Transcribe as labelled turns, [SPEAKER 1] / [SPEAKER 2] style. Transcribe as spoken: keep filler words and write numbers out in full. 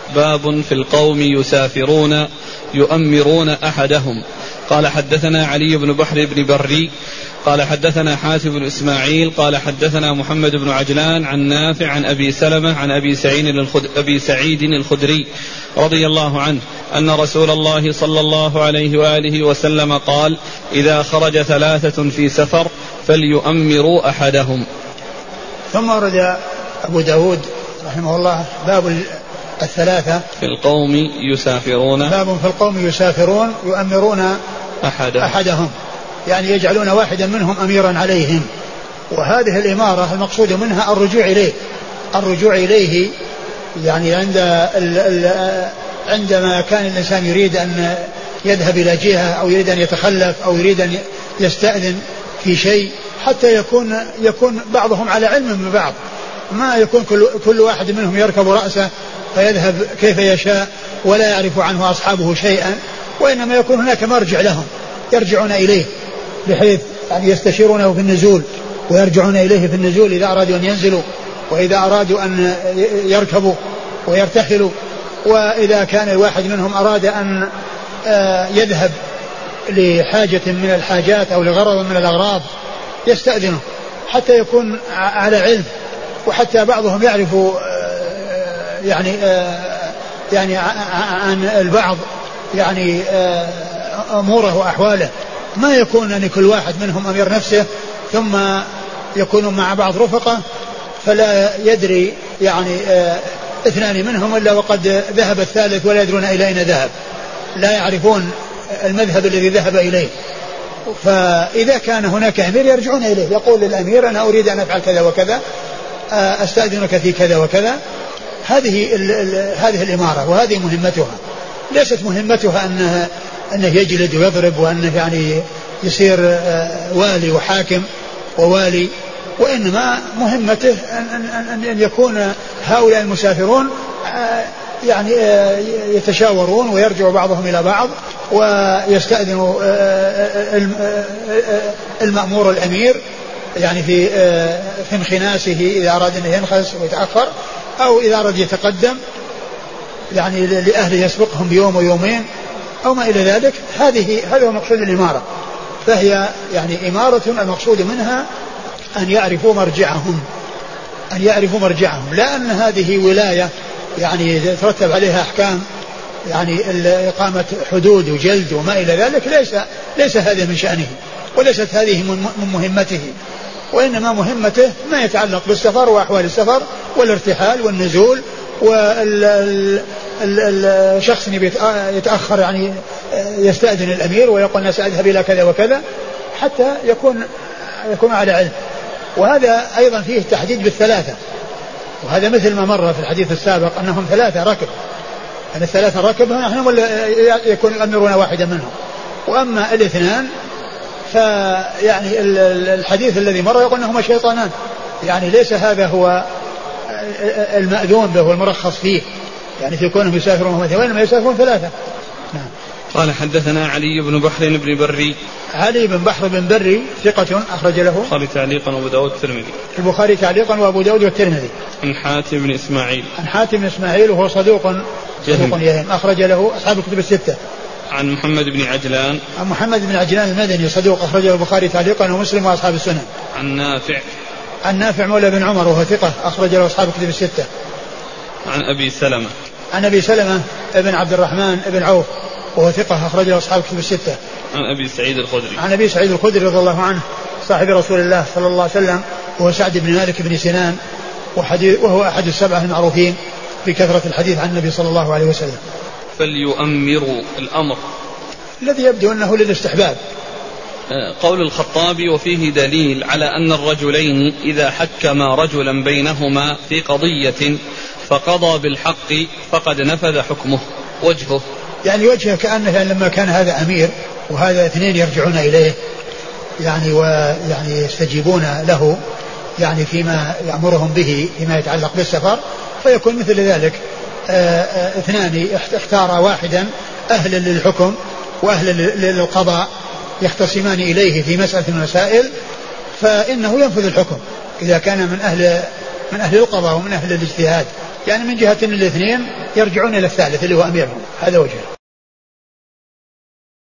[SPEAKER 1] باب في القوم يسافرون يؤمرون أحدهم. قال حدثنا علي بن بحر بن بري قال حدثنا حاتم بن إسماعيل قال حدثنا محمد بن عجلان عن نافع عن أبي سلمة عن أبي سعيد, أبي سعيد الخدري رضي الله عنه أن رسول الله صلى الله عليه وآله وسلم قال: إذا خرج ثلاثة في سفر فليؤمروا أحدهم.
[SPEAKER 2] ثم ورد أبو داود رحمه الله باب الثلاثة
[SPEAKER 1] في القوم يسافرون
[SPEAKER 2] باب في القوم يسافرون يؤمرون
[SPEAKER 1] أحدهم,
[SPEAKER 2] أحدهم يعني يجعلون واحدا منهم أميرا عليهم. وهذه الإمارة المقصود منها الرجوع إليه الرجوع إليه يعني عند ال ال عندما كان الإنسان يريد أن يذهب إلى جهة أو يريد أن يتخلف أو يريد أن يستأذن في شيء حتى يكون يكون بعضهم على علم من بعض، ما يكون كل, كل واحد منهم يركب رأسه فيذهب كيف يشاء ولا يعرف عنه أصحابه شيئا، وإنما يكون هناك مرجع لهم يرجعون إليه بحيث يعني يستشيرونه في النزول ويرجعون إليه في النزول إذا أرادوا أن ينزلوا وإذا أرادوا أن يركبوا ويرتحلوا، وإذا كان الواحد منهم أراد أن يذهب لحاجة من الحاجات أو لغرض من الأغراض يستأذنه حتى يكون على علم، وحتى بعضهم يعرف يعني يعني عن البعض يعني أموره وأحواله، ما يكون أن كل واحد منهم أمير نفسه ثم يكونوا مع بعض رفقة فلا يدري يعني اثنان منهم إلا وقد ذهب الثالث ولا يدرون إلى أين ذهب، لا يعرفون المذهب الذي ذهب إليه. فإذا كان هناك أمير يرجعون إليه، يقول للأمير أنا أريد أن أفعل كذا وكذا، أستأذنك في كذا وكذا. هذه هذه الإمارة وهذه مهمتها، ليست مهمتها أنه, أنه يجلد ويضرب وأنه يعني يصير والي وحاكم ووالي، وإنما مهمته أن, أن, أن يكون هؤلاء المسافرون يعني يتشاورون ويرجع بعضهم إلى بعض ويستأذن المأمور الأمير يعني في في انخناسه إذا أراد أن ينخس ويتأخر، أو إذا أراد يتقدم يعني لأهله يسبقهم بيوم ويومين أو ما إلى ذلك. هذه هذا هو مقصود الإمارة، فهي يعني إمارة المقصود منها أن يعرفوا مرجعهم أن يعرفوا مرجعهم لا أن هذه ولاية يعني يترتب عليها أحكام يعني إقامة حدود وجلد وما إلى ذلك، ليس ليس هذا من شأنه وليست هذه من مهمته، وإنما مهمته ما يتعلق بالسفر وأحوال السفر والارتحال والنزول، والشخص يتأخر يعني يستأذن الأمير ويقول أنا سأذهب إلى كذا وكذا حتى يكون يكون على علم. وهذا أيضا فيه التحديد بالثلاثة، وهذا مثل ما مر في الحديث السابق أنهم ثلاثة ركب، أن الثلاثة ركب نحن ولا يكون الأميرون واحدا منهم، وأما الاثنان فيعني الحديث الذي مر يقول أنهما شيطانان، يعني ليس هذا هو المأذون به والمرخص فيه يعني في كونهم يسافرون وإنما يسافرون ثلاثة. نعم.
[SPEAKER 1] قال حدثنا علي بن بحر بن بري
[SPEAKER 2] علي بن بحر بن بري ثقة أخرج له
[SPEAKER 1] البخاري تعليقا وأبو داود والترمذي
[SPEAKER 2] البخاري تعليقا وأبو داود والترمذي.
[SPEAKER 1] عن حاتم بن إسماعيل
[SPEAKER 2] عن حاتم بن إسماعيل وهو صدوق صدوق يهم أخرج له أصحاب الكتب الستة.
[SPEAKER 1] عن محمد بن عجلان
[SPEAKER 2] عن محمد بن عجلان المدني صدوق أخرجه البخاري تعليقا ومسلم وأصحاب السنن.
[SPEAKER 1] عن نافع
[SPEAKER 2] عن نافع مولى بن عمر وهو ثقة أخرج له أصحاب الكتب الستة.
[SPEAKER 1] عن أبي سلمة
[SPEAKER 2] عن أبي سلمة ابن عبد الرحمن ابن عوف وهو ثقة أخرجه أصحاب الكتب الستة.
[SPEAKER 1] عن أبي سعيد الخدري
[SPEAKER 2] عن أبي سعيد الخدري رضي الله عنه صاحب رسول الله صلى الله عليه وسلم وهو سعد بن مالك بن سنان وهو أحد السبعة المعروفين بكثرة الحديث عن النبي صلى الله عليه وسلم.
[SPEAKER 1] فليؤمروا الأمر
[SPEAKER 2] الذي يبدو أنه للاستحباب.
[SPEAKER 1] قول الخطابي وفيه دليل على أن الرجلين إذا حكما رجلا بينهما في قضية فقضى بالحق فقد نفذ حكمه. وجهه
[SPEAKER 2] يعني وجهه كأنه يعني لما كان هذا أمير وهذا اثنين يرجعون إليه يعني ويعني يستجيبون له يعني فيما يأمرهم به فيما يتعلق بالسفر، فيكون مثل ذلك اثنان اختار واحدا أهلا للحكم وأهلا للقضاء يختصمان إليه في مسألة من المسائل، فإنه ينفذ الحكم إذا كان من أهل من أهل القضاء ومن أهل الاجتهاد، يعني من جهة الاثنين يرجعون إلى الثالث اللي هو أميرهم. هذا وجهه.